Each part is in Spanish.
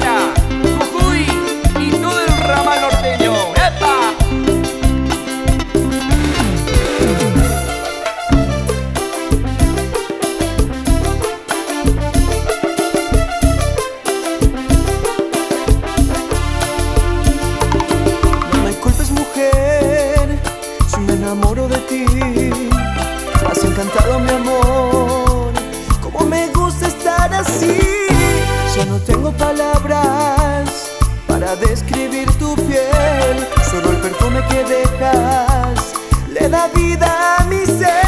Tacna, Jujuy y todo el ramal norteño. ¡Epa! No me culpes, mujer, si me enamoro de ti. Has encantado mi amor, como me gusta estar así. Ya no tengo palabras para describir tu piel. Solo el perfume que dejas le da vida a mi ser.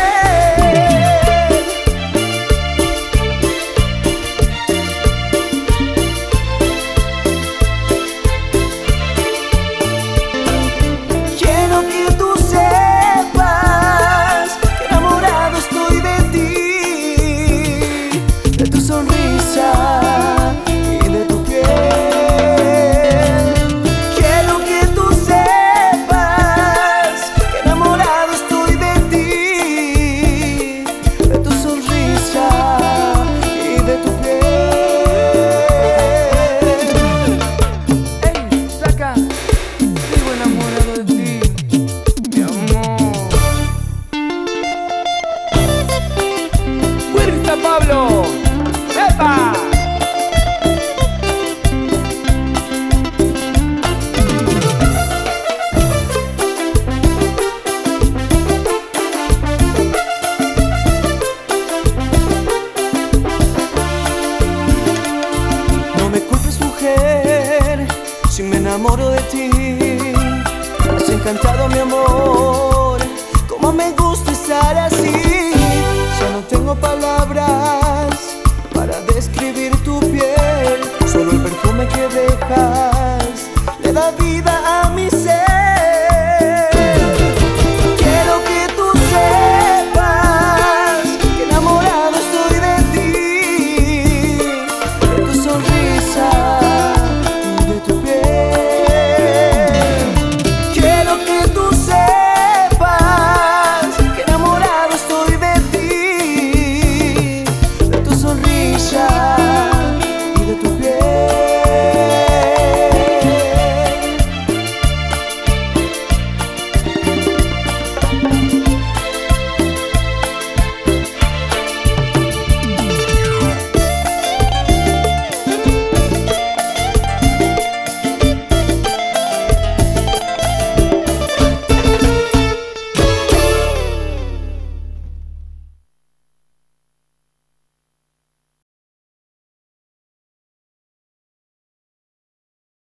Quiero que tú sepas que enamorado estoy de ti, de tu sonrisa y de tu piel. Quiero que tú sepas que enamorado estoy de ti, de tu sonrisa y de tu piel. ¡Ey, flaca! Vivo enamorado de ti, mi amor. ¡Fuerza, Pablo! ¡Epa! No me culpes, mujer, si me enamoro de ti. Has encantado mi amor, como me gusta estar así. Ya no tengo palabras